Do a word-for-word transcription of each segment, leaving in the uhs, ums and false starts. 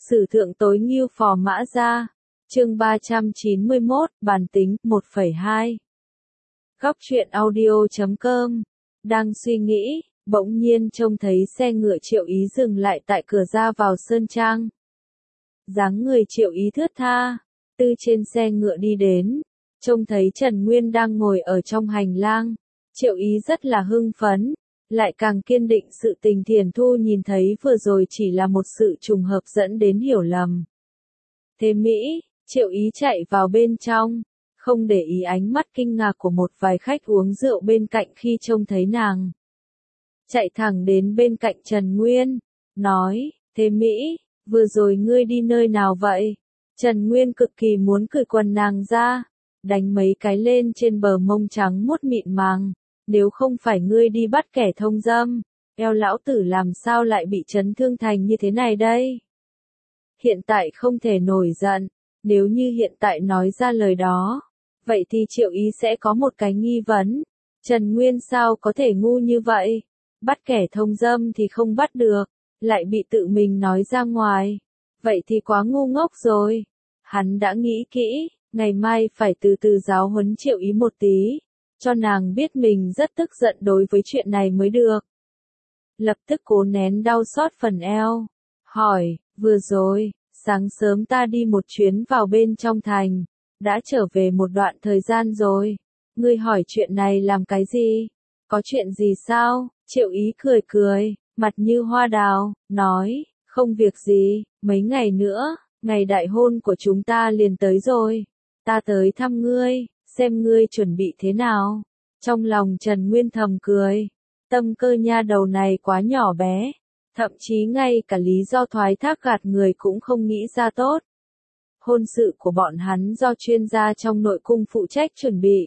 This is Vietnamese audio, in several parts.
Sử thượng tối ngưu phò mã gia. Chương ba trăm chín mươi mốt, bản tính, một phẩy hai. Góc truyện audio chấm com. Đang suy nghĩ, bỗng nhiên trông thấy xe ngựa Triệu Ý dừng lại tại cửa ra vào sơn trang. Dáng người Triệu Ý thướt tha, từ trên xe ngựa đi đến, trông thấy Trần Nguyên đang ngồi ở trong hành lang. Triệu Ý rất là hưng phấn, lại càng kiên định sự tình Thiền Thu nhìn thấy vừa rồi chỉ là một sự trùng hợp dẫn đến hiểu lầm. Thế Mỹ, Triệu Ý chạy vào bên trong, không để ý ánh mắt kinh ngạc của một vài khách uống rượu bên cạnh khi trông thấy nàng. Chạy thẳng đến bên cạnh Trần Nguyên, nói, Thế Mỹ, vừa rồi ngươi đi nơi nào vậy? Trần Nguyên cực kỳ muốn cởi quần nàng ra, đánh mấy cái lên trên bờ mông trắng muốt mịn màng. Nếu không phải ngươi đi bắt kẻ thông dâm, eo lão tử làm sao lại bị chấn thương thành như thế này đây? Hiện tại không thể nổi giận, nếu như hiện tại nói ra lời đó, vậy thì Triệu Ý sẽ có một cái nghi vấn. Trần Nguyên sao có thể ngu như vậy? Bắt kẻ thông dâm thì không bắt được, lại bị tự mình nói ra ngoài. Vậy thì quá ngu ngốc rồi. Hắn đã nghĩ kỹ, ngày mai phải từ từ giáo huấn Triệu Ý một tí, cho nàng biết mình rất tức giận đối với chuyện này mới được. Lập tức cố nén đau xót phần eo, hỏi, vừa rồi, sáng sớm ta đi một chuyến vào bên trong thành, đã trở về một đoạn thời gian rồi, ngươi hỏi chuyện này làm cái gì? Có chuyện gì sao? Triệu Ý cười cười, mặt như hoa đào, nói, không việc gì, mấy ngày nữa, ngày đại hôn của chúng ta liền tới rồi, ta tới thăm ngươi, xem ngươi chuẩn bị thế nào. Trong lòng Trần Nguyên thầm cười, tâm cơ nha đầu này quá nhỏ bé, thậm chí ngay cả lý do thoái thác gạt người cũng không nghĩ ra tốt. Hôn sự của bọn hắn do chuyên gia trong nội cung phụ trách chuẩn bị.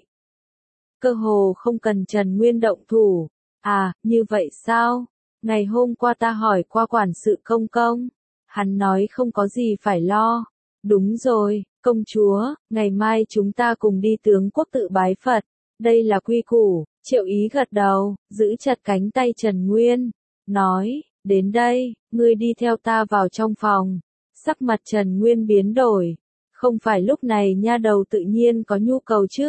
Cơ hồ không cần Trần Nguyên động thủ. À, như vậy sao? Ngày hôm qua ta hỏi qua quản sự công công, hắn nói không có gì phải lo. Đúng rồi, công chúa, ngày mai chúng ta cùng đi tướng quốc tự bái Phật. Đây là quy củ. Triệu Ý gật đầu, giữ chặt cánh tay Trần Nguyên, nói, đến đây, ngươi đi theo ta vào trong phòng. Sắc mặt Trần Nguyên biến đổi, không phải lúc này nha đầu tự nhiên có nhu cầu chứ.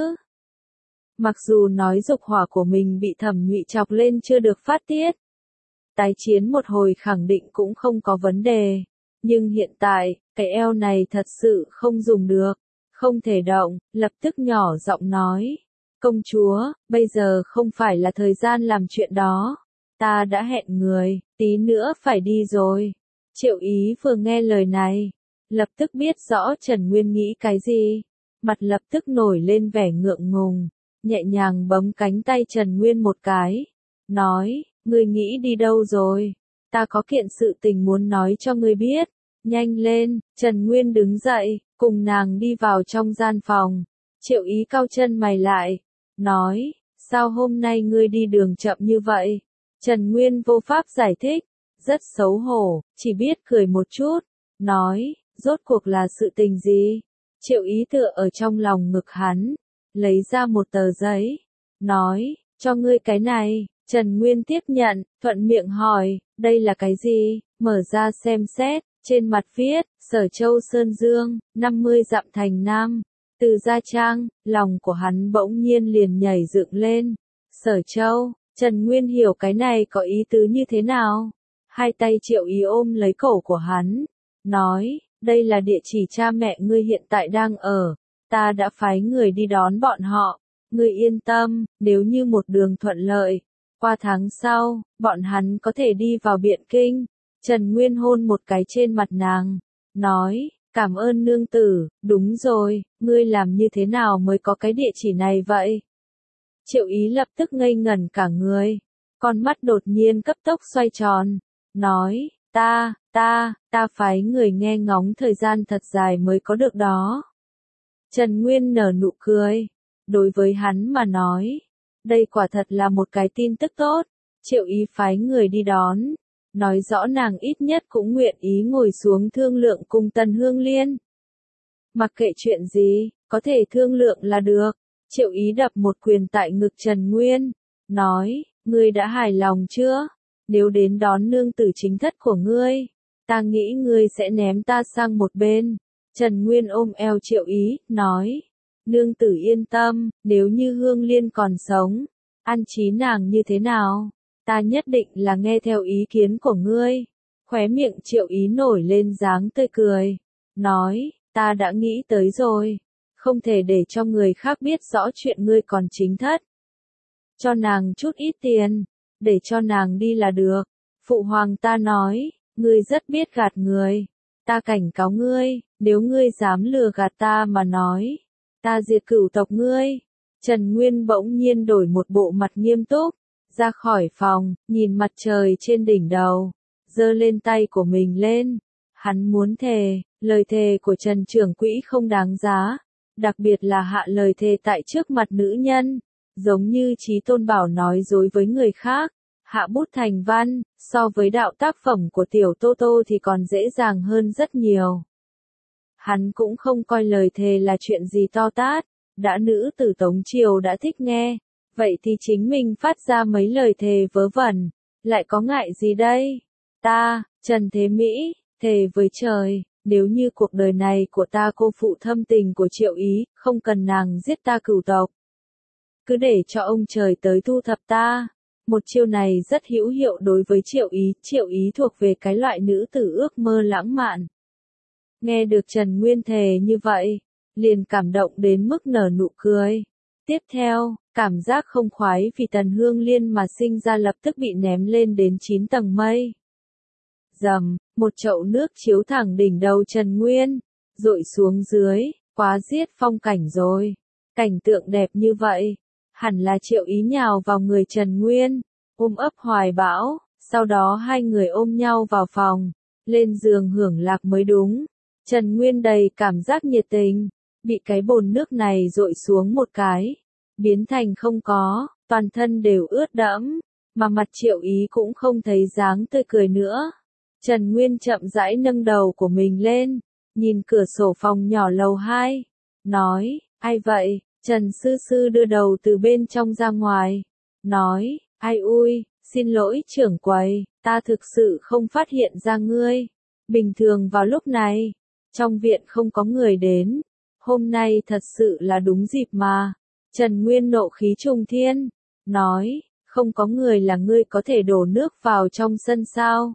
Mặc dù nói dục hỏa của mình bị Thẩm Nhụy chọc lên chưa được phát tiết, tái chiến một hồi khẳng định cũng không có vấn đề, nhưng hiện tại, cái eo này thật sự không dùng được, không thể động, lập tức nhỏ giọng nói. Công chúa, bây giờ không phải là thời gian làm chuyện đó. Ta đã hẹn người, tí nữa phải đi rồi. Triệu Ý vừa nghe lời này, lập tức biết rõ Trần Nguyên nghĩ cái gì. Mặt lập tức nổi lên vẻ ngượng ngùng, nhẹ nhàng bấm cánh tay Trần Nguyên một cái. Nói, ngươi nghĩ đi đâu rồi? Ta có kiện sự tình muốn nói cho ngươi biết. Nhanh lên, Trần Nguyên đứng dậy, cùng nàng đi vào trong gian phòng. Triệu Ý cau chân mày lại, nói, sao hôm nay ngươi đi đường chậm như vậy? Trần Nguyên vô pháp giải thích, rất xấu hổ, chỉ biết cười một chút, nói, rốt cuộc là sự tình gì? Triệu Ý tựa ở trong lòng ngực hắn, lấy ra một tờ giấy, nói, cho ngươi cái này. Trần Nguyên tiếp nhận, thuận miệng hỏi, đây là cái gì? Mở ra xem xét, trên mặt viết, Sở Châu Sơn Dương, năm mươi dặm thành Nam. Từ Gia Trang, lòng của hắn bỗng nhiên liền nhảy dựng lên. Sở Châu, Trần Nguyên hiểu cái này có ý tứ như thế nào? Hai tay Triệu Ý ôm lấy cổ của hắn, nói, đây là địa chỉ cha mẹ ngươi hiện tại đang ở, ta đã phái người đi đón bọn họ, ngươi yên tâm, nếu như một đường thuận lợi, qua tháng sau, bọn hắn có thể đi vào Biện Kinh. Trần Nguyên hôn một cái trên mặt nàng, nói, cảm ơn nương tử, đúng rồi, ngươi làm như thế nào mới có cái địa chỉ này vậy? Triệu Ý lập tức ngây ngẩn cả người, con mắt đột nhiên cấp tốc xoay tròn, nói, ta, ta, ta phái người nghe ngóng thời gian thật dài mới có được đó. Trần Nguyên nở nụ cười, đối với hắn mà nói, đây quả thật là một cái tin tức tốt. Triệu Ý phái người đi đón, nói rõ nàng ít nhất cũng nguyện ý ngồi xuống thương lượng cùng Tần Hương Liên. Mặc kệ chuyện gì, có thể thương lượng là được. Triệu Ý đập một quyền tại ngực Trần Nguyên, nói, ngươi đã hài lòng chưa? Nếu đến đón nương tử chính thất của ngươi, Ta nghĩ ngươi sẽ ném ta sang một bên. Trần Nguyên ôm eo Triệu Ý, nói. Nương tử yên tâm, nếu như Hương Liên còn sống, an trí nàng như thế nào? Ta nhất định là nghe theo ý kiến của ngươi. Khóe miệng Triệu Ý nổi lên dáng tươi cười. Nói, ta đã nghĩ tới rồi. Không thể để cho người khác biết rõ chuyện ngươi còn chính thất. Cho nàng chút ít tiền, để cho nàng đi là được. Phụ hoàng ta nói, ngươi rất biết gạt người. Ta cảnh cáo ngươi, nếu ngươi dám lừa gạt ta mà nói, ta diệt cửu tộc ngươi. Trần Nguyên bỗng nhiên đổi một bộ mặt nghiêm túc, ra khỏi phòng, nhìn mặt trời trên đỉnh đầu, giơ lên tay của mình lên. Hắn muốn thề, lời thề của Trần trưởng quỹ không đáng giá, đặc biệt là hạ lời thề tại trước mặt nữ nhân, giống như Chí Tôn Bảo nói dối với người khác, hạ bút thành văn, so với đạo tác phẩm của Tiểu Tô Tô thì còn dễ dàng hơn rất nhiều. Hắn cũng không coi lời thề là chuyện gì to tát, đã nữ tử Tống Triều đã thích nghe, vậy thì chính mình phát ra mấy lời thề vớ vẩn, lại có ngại gì đây? Ta, Trần Thế Mỹ, thề với trời, nếu như cuộc đời này của ta cô phụ thâm tình của Triệu Ý, không cần nàng giết ta cửu tộc. Cứ để cho ông trời tới thu thập ta. Một chiêu này rất hữu hiệu đối với Triệu Ý, Triệu Ý thuộc về cái loại nữ tử ước mơ lãng mạn. Nghe được Trần Nguyên thề như vậy, liền cảm động đến mức nở nụ cười. Tiếp theo, cảm giác không khoái vì Tần Hương Liên mà sinh ra lập tức bị ném lên đến chín tầng mây. Dầm, một chậu nước chiếu thẳng đỉnh đầu Trần Nguyên, dội xuống dưới, quá giết phong cảnh rồi. Cảnh tượng đẹp như vậy, hẳn là Triệu Ý nhào vào người Trần Nguyên, ôm ấp hoài bão, sau đó hai người ôm nhau vào phòng, lên giường hưởng lạc mới đúng. Trần Nguyên đầy cảm giác nhiệt tình, bị cái bồn nước này dội xuống một cái, biến thành không có, toàn thân đều ướt đẫm, mà mặt Triệu Ý cũng không thấy dáng tươi cười nữa. Trần Nguyên chậm rãi nâng đầu của mình lên, nhìn cửa sổ phòng nhỏ lầu hai, nói, ai vậy? Trần Sư Sư đưa đầu từ bên trong ra ngoài, nói, ai ui, xin lỗi trưởng quầy, ta thực sự không phát hiện ra ngươi. Bình thường vào lúc này, trong viện không có người đến, hôm nay thật sự là đúng dịp mà. Trần Nguyên nộ khí trùng thiên, nói, không có người là ngươi có thể đổ nước vào trong sân sao.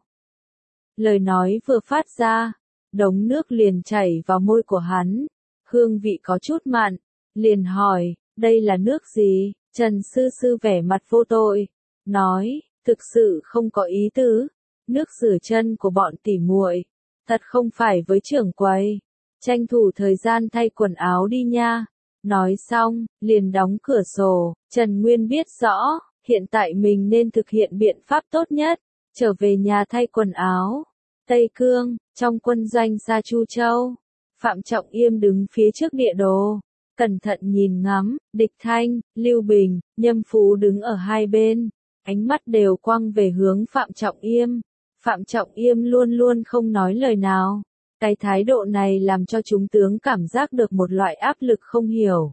Lời nói vừa phát ra, đống nước liền chảy vào môi của hắn, hương vị có chút mặn, liền hỏi, đây là nước gì? Trần Sư Sư vẻ mặt vô tội, nói, thực sự không có ý tứ, nước rửa chân của bọn tỉ muội, thật không phải với trưởng quầy, tranh thủ thời gian thay quần áo đi nha. Nói xong, liền đóng cửa sổ. Trần Nguyên biết rõ, hiện tại mình nên thực hiện biện pháp tốt nhất, trở về nhà thay quần áo. Tây Cương, trong quân doanh xa Chu Châu, Phạm Trọng Yêm đứng phía trước địa đồ, cẩn thận nhìn ngắm, Địch Thanh, Lưu Bình, Nhâm Phú đứng ở hai bên, ánh mắt đều quăng về hướng Phạm Trọng Yêm. Phạm Trọng Yêm luôn luôn không nói lời nào. Cái thái độ này làm cho chúng tướng cảm giác được một loại áp lực không hiểu.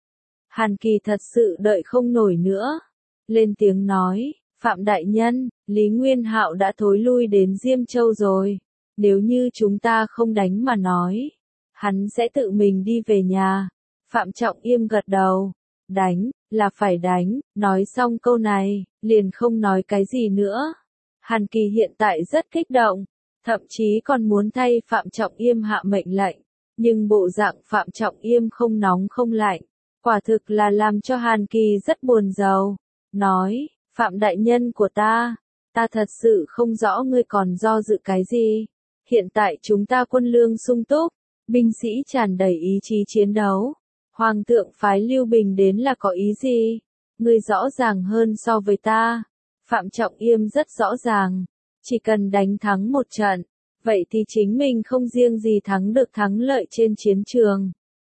Hàn Kỳ thật sự đợi không nổi nữa. Lên tiếng nói, Phạm Đại Nhân, Lý Nguyên Hạo đã thối lui đến Diêm Châu rồi. Nếu như chúng ta không đánh mà nói, hắn sẽ tự mình đi về nhà. Phạm Trọng Yêm gật đầu. Đánh, là phải đánh. Nói xong câu này, liền không nói cái gì nữa. Hàn Kỳ hiện tại rất kích động. Thậm chí còn muốn thay Phạm Trọng Yêm hạ mệnh lệnh, nhưng bộ dạng Phạm Trọng Yêm không nóng không lạnh, quả thực là làm cho Hàn Kỳ rất buồn rầu. Nói, Phạm Đại Nhân của ta, ta thật sự không rõ ngươi còn do dự cái gì. Hiện tại chúng ta quân lương sung túc, binh sĩ tràn đầy ý chí chiến đấu. Hoàng thượng phái Lưu Bình đến là có ý gì? Ngươi rõ ràng hơn so với ta. Phạm Trọng Yêm rất rõ ràng. Chỉ cần đánh thắng một trận, vậy thì chính mình không riêng gì thắng được thắng lợi trên chiến trường.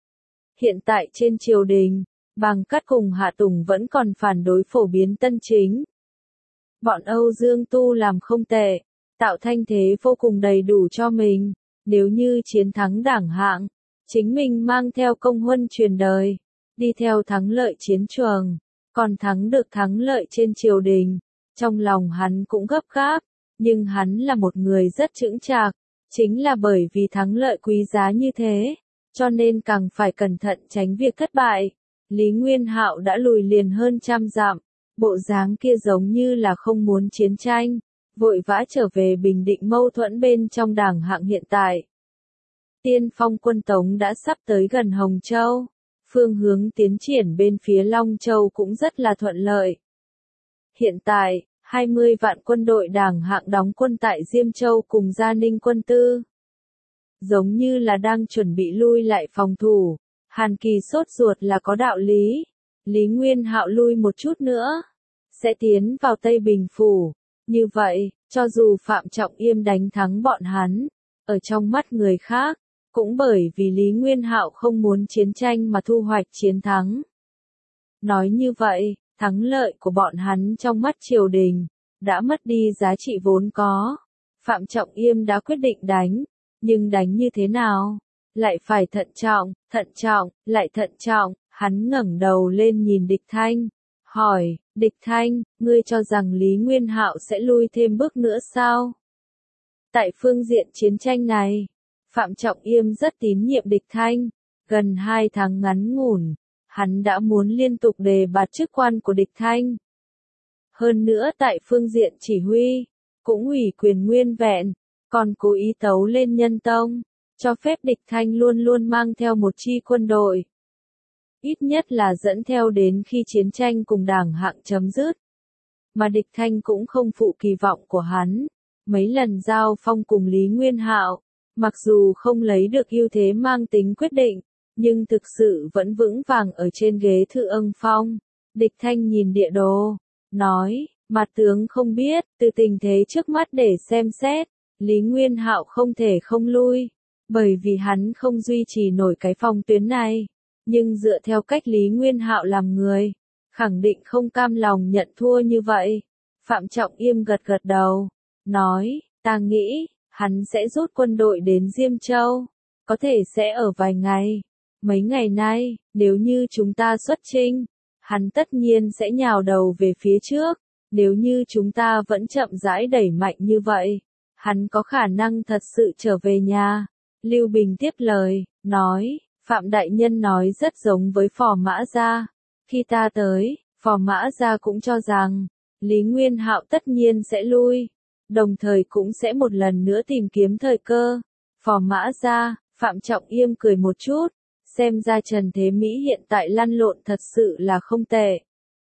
Hiện tại trên triều đình, Bàng Cát cùng Hạ Tùng vẫn còn phản đối phổ biến tân chính. Bọn Âu Dương Tu làm không tệ, tạo thanh thế vô cùng đầy đủ cho mình. Nếu như chiến thắng đảng hạng, chính mình mang theo công huân truyền đời, đi theo thắng lợi chiến trường, còn thắng được thắng lợi trên triều đình. Trong lòng hắn cũng gấp gáp. nhưng hắn là một người rất chững chạc, chính là bởi vì thắng lợi quý giá như thế, cho nên càng phải cẩn thận tránh việc thất bại. Lý Nguyên Hạo đã lùi liền hơn trăm dặm, bộ dáng kia giống như là không muốn chiến tranh, vội vã trở về bình định mâu thuẫn bên trong Đảng Hạng hiện tại. Tiên phong quân Tống đã sắp tới gần Hồng Châu, phương hướng tiến triển bên phía Long Châu cũng rất là thuận lợi. Hiện tại, hai mươi vạn quân đội Đảng Hạng đóng quân tại Diêm Châu cùng Gia Ninh quân tư. Giống như là đang chuẩn bị lui lại phòng thủ, Hàn Kỳ sốt ruột là có đạo lý. Lý Nguyên Hạo lui một chút nữa, sẽ tiến vào Tây Bình Phủ. Như vậy, cho dù Phạm Trọng Yêm đánh thắng bọn hắn, ở trong mắt người khác, cũng bởi vì Lý Nguyên Hạo không muốn chiến tranh mà thu hoạch chiến thắng. Nói như vậy, thắng lợi của bọn hắn trong mắt triều đình, đã mất đi giá trị vốn có. Phạm Trọng Yêm đã quyết định đánh, nhưng đánh như thế nào? Lại phải thận trọng, thận trọng, lại thận trọng. Hắn ngẩng đầu lên nhìn Địch Thanh, hỏi, Địch Thanh, ngươi cho rằng Lý Nguyên Hạo sẽ lui thêm bước nữa sao? Tại phương diện chiến tranh này, Phạm Trọng Yêm rất tín nhiệm Địch Thanh, gần hai tháng ngắn ngủn, hắn đã muốn liên tục đề bạt chức quan của Địch Thanh. Hơn nữa tại phương diện chỉ huy, cũng ủy quyền nguyên vẹn, còn cố ý tấu lên Nhân Tông, cho phép Địch Thanh luôn luôn mang theo một chi quân đội. Ít nhất là dẫn theo đến khi chiến tranh cùng Đảng Hạng chấm dứt. Mà Địch Thanh cũng không phụ kỳ vọng của hắn. Mấy lần giao phong cùng Lý Nguyên Hạo, mặc dù không lấy được ưu thế mang tính quyết định, nhưng thực sự vẫn vững vàng ở trên ghế Thư Ưng Phong. Địch Thanh nhìn địa đồ, nói, mặt tướng không biết, từ tình thế trước mắt để xem xét, Lý Nguyên Hạo không thể không lui, bởi vì hắn không duy trì nổi cái phòng tuyến này. Nhưng dựa theo cách Lý Nguyên Hạo làm người, khẳng định không cam lòng nhận thua như vậy. Phạm Trọng Yêm gật gật đầu, nói, ta nghĩ, hắn sẽ rút quân đội đến Diêm Châu, có thể sẽ ở vài ngày. Mấy ngày nay, nếu như chúng ta xuất chinh, hắn tất nhiên sẽ nhào đầu về phía trước. Nếu như chúng ta vẫn chậm rãi đẩy mạnh như vậy, hắn có khả năng thật sự trở về nhà. Lưu Bình tiếp lời, nói, Phạm Đại Nhân nói rất giống với Phò Mã Gia. Khi ta tới, Phò Mã Gia cũng cho rằng, Lý Nguyên Hạo tất nhiên sẽ lui, đồng thời cũng sẽ một lần nữa tìm kiếm thời cơ. Phò Mã Gia, Phạm Trọng Yêm cười một chút, xem ra Trần Thế Mỹ hiện tại lăn lộn thật sự là không tệ.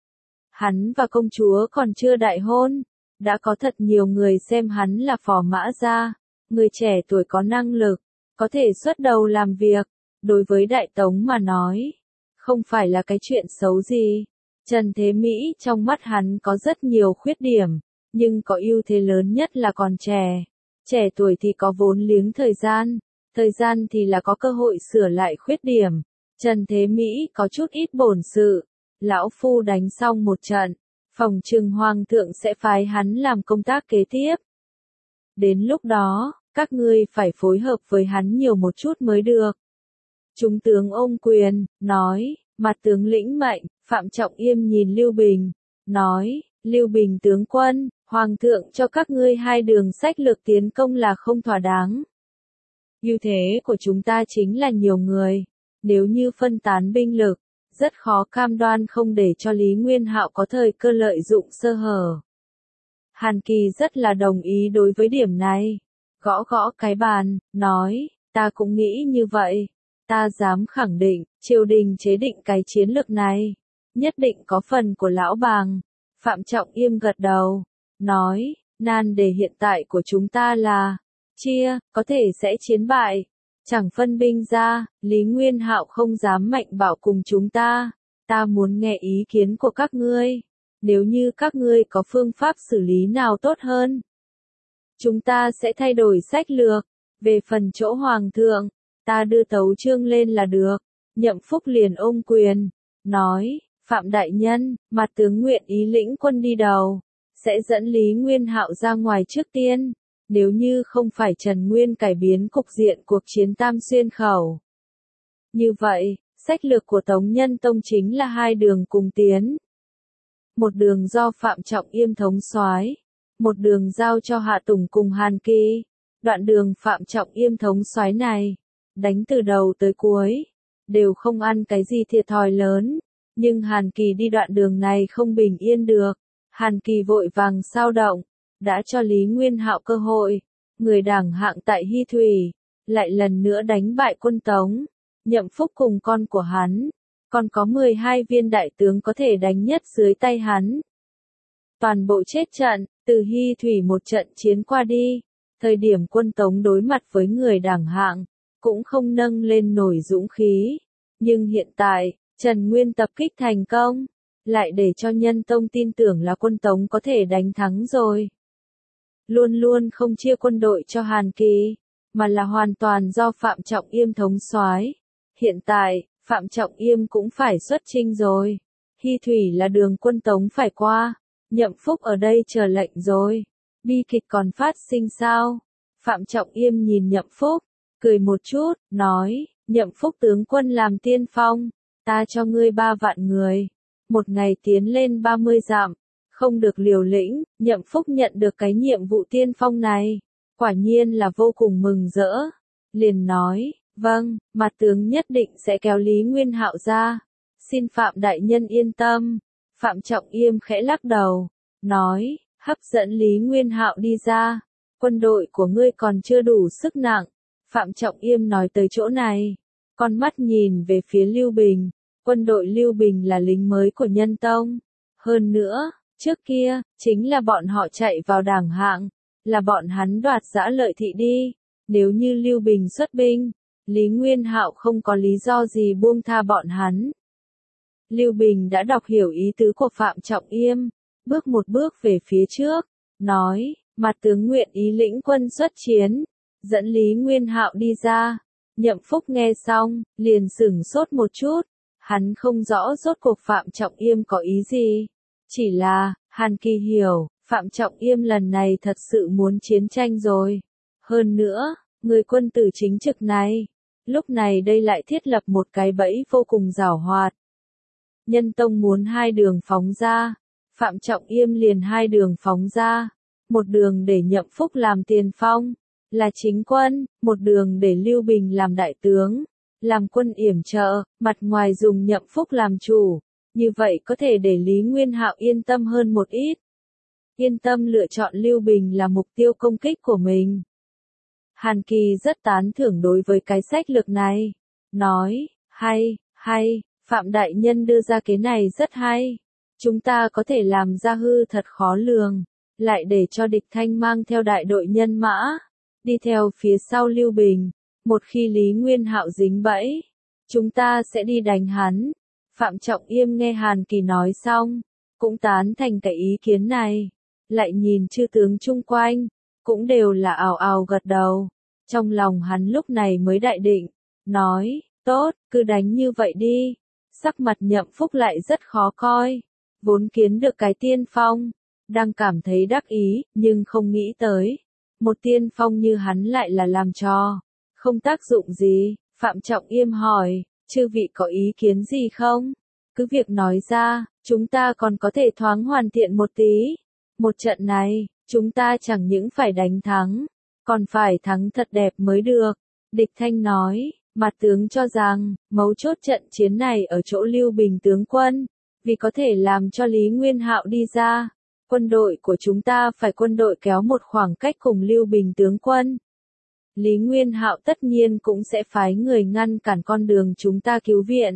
Hắn và công chúa còn chưa đại hôn, đã có thật nhiều người xem hắn là Phò Mã Gia, người trẻ tuổi có năng lực, có thể xuất đầu làm việc. Đối với Đại Tống mà nói, không phải là cái chuyện xấu gì. Trần Thế Mỹ trong mắt hắn có rất nhiều khuyết điểm, nhưng có ưu thế lớn nhất là còn trẻ. Trẻ tuổi thì có vốn liếng thời gian, thời gian thì là có cơ hội sửa lại khuyết điểm. Trần Thế Mỹ có chút ít bổn sự, lão phu đánh xong một trận, phòng trừng hoàng thượng sẽ phái hắn làm công tác kế tiếp. Đến lúc đó, các ngươi phải phối hợp với hắn nhiều một chút mới được. Trung tướng ôm quyền, nói, mặt tướng lĩnh mệnh. Phạm Trọng Yêm nhìn Lưu Bình, nói, Lưu Bình tướng quân, Hoàng thượng cho các ngươi hai đường sách lược tiến công là không thỏa đáng. Ưu thế của chúng ta chính là nhiều người, nếu như phân tán binh lực, rất khó cam đoan không để cho Lý Nguyên Hạo có thời cơ lợi dụng sơ hở. Hàn Kỳ rất là đồng ý đối với điểm này, gõ gõ cái bàn, nói, ta cũng nghĩ như vậy. Ta dám khẳng định, triều đình chế định cái chiến lược này, nhất định có phần của lão bàng. Phạm Trọng Yêm gật đầu, nói, nan đề hiện tại của chúng ta là, chia, có thể sẽ chiến bại, chẳng phân binh ra, Lý Nguyên Hạo không dám mạnh bảo cùng chúng ta, ta muốn nghe ý kiến của các ngươi, nếu như các ngươi có phương pháp xử lý nào tốt hơn, chúng ta sẽ thay đổi sách lược. Về phần chỗ hoàng thượng, ta đưa tấu chương lên là được. Nhậm Phúc liền ôm quyền, nói, Phạm Đại Nhân, mặt tướng nguyện ý lĩnh quân đi đầu, sẽ dẫn Lý Nguyên Hạo ra ngoài trước tiên, nếu như không phải Trần Nguyên cải biến cục diện cuộc chiến Tam Xuyên Khẩu. Như vậy, sách lược của Tống Nhân Tông chính là hai đường cùng tiến. Một đường do Phạm Trọng Yêm thống soái, một đường giao cho Hạ Tùng cùng Hàn Kỳ. Đoạn đường Phạm Trọng Yêm thống soái này, đánh từ đầu tới cuối, đều không ăn cái gì thiệt thòi lớn, nhưng Hàn Kỳ đi đoạn đường này không bình yên được. Hàn Kỳ vội vàng sao động, đã cho Lý Nguyên Hạo cơ hội, người đảng hạng tại Hy Thủy, lại lần nữa đánh bại quân Tống. Nhậm Phúc cùng con của hắn, còn có mười hai viên đại tướng có thể đánh nhất dưới tay hắn. Toàn bộ chết trận, từ Hy Thủy một trận chiến qua đi, thời điểm quân Tống đối mặt với người đảng hạng, cũng không nâng lên nổi dũng khí. Nhưng hiện tại, Trần Nguyên tập kích thành công, lại để cho Nhân Tông tin tưởng là quân Tống có thể đánh thắng rồi. Luôn luôn không chia quân đội cho Hàn Kỳ, mà là hoàn toàn do Phạm Trọng Yêm thống soái. Hiện tại, Phạm Trọng Yêm cũng phải xuất chinh rồi. Hy Thủy là đường quân Tống phải qua, Nhậm Phúc ở đây chờ lệnh rồi. Bi kịch còn phát sinh sao? Phạm Trọng Yêm nhìn Nhậm Phúc, cười một chút, nói, Nhậm Phúc tướng quân làm tiên phong, ta cho ngươi ba vạn người, một ngày tiến lên ba mươi dặm, không được liều lĩnh. Nhậm Phúc nhận được cái nhiệm vụ tiên phong này, quả nhiên là vô cùng mừng rỡ, liền nói, vâng, mặt tướng nhất định sẽ kéo Lý Nguyên Hạo ra, xin Phạm đại nhân yên tâm. Phạm Trọng Yêm khẽ lắc đầu, nói, hấp dẫn Lý Nguyên Hạo đi ra, quân đội của ngươi còn chưa đủ sức nặng. Phạm Trọng Yêm nói tới chỗ này, con mắt nhìn về phía Lưu Bình, quân đội Lưu Bình là lính mới của Nhân Tông. Hơn nữa, trước kia, chính là bọn họ chạy vào đảng hạng, là bọn hắn đoạt giã lợi thị đi. Nếu như Lưu Bình xuất binh, Lý Nguyên Hạo không có lý do gì buông tha bọn hắn. Lưu Bình đã đọc hiểu ý tứ của Phạm Trọng Yêm, bước một bước về phía trước, nói, mặt tướng nguyện ý lĩnh quân xuất chiến, dẫn Lý Nguyên Hạo đi ra. Nhậm Phúc nghe xong, liền sửng sốt một chút, hắn không rõ rốt cuộc Phạm Trọng Yêm có ý gì. Chỉ là, Hàn Kỳ hiểu, Phạm Trọng Yêm lần này thật sự muốn chiến tranh rồi. Hơn nữa, người quân tử chính trực này, lúc này đây lại thiết lập một cái bẫy vô cùng giảo hoạt. Nhân Tông muốn hai đường phóng ra, Phạm Trọng Yêm liền hai đường phóng ra, một đường để Nhậm Phúc làm tiền phong, là chính quân, một đường để Lưu Bình làm đại tướng, làm quân yểm trợ, mặt ngoài dùng Nhậm Phúc làm chủ, như vậy có thể để Lý Nguyên Hạo yên tâm hơn một ít. Yên tâm lựa chọn Lưu Bình là mục tiêu công kích của mình. Hàn Kỳ rất tán thưởng đối với cái sách lược này, nói, hay, hay, Phạm đại nhân đưa ra cái này rất hay. Chúng ta có thể làm ra hư thật khó lường, lại để cho địch thanh mang theo đại đội nhân mã, đi theo phía sau Lưu Bình. Một khi Lý Nguyên Hạo dính bẫy, chúng ta sẽ đi đánh hắn. Phạm Trọng Yêm nghe Hàn Kỳ nói xong, cũng tán thành cái ý kiến này, lại nhìn chư tướng chung quanh, cũng đều là ào ào gật đầu. Trong lòng hắn lúc này mới đại định, nói, tốt, cứ đánh như vậy đi. Sắc mặt Nhậm Phúc lại rất khó coi, vốn kiến được cái tiên phong, đang cảm thấy đắc ý, nhưng không nghĩ tới, một tiên phong như hắn lại là làm trò, không tác dụng gì. Phạm Trọng Yêm hỏi, chư vị có ý kiến gì không? Cứ việc nói ra, chúng ta còn có thể thoáng hoàn thiện một tí. Một trận này, chúng ta chẳng những phải đánh thắng, còn phải thắng thật đẹp mới được. Địch Thanh nói, mặt tướng cho rằng, mấu chốt trận chiến này ở chỗ Lưu Bình tướng quân, vì có thể làm cho Lý Nguyên Hạo đi ra, quân đội của chúng ta phải quân đội kéo một khoảng cách cùng Lưu Bình tướng quân. Lý Nguyên Hạo tất nhiên cũng sẽ phái người ngăn cản con đường chúng ta cứu viện.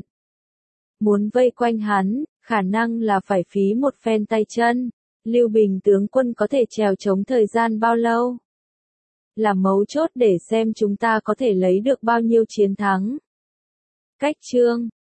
Muốn vây quanh hắn, khả năng là phải phí một phen tay chân. Lưu Bình tướng quân có thể trèo chống thời gian bao lâu? Là mấu chốt để xem chúng ta có thể lấy được bao nhiêu chiến thắng. Cách chương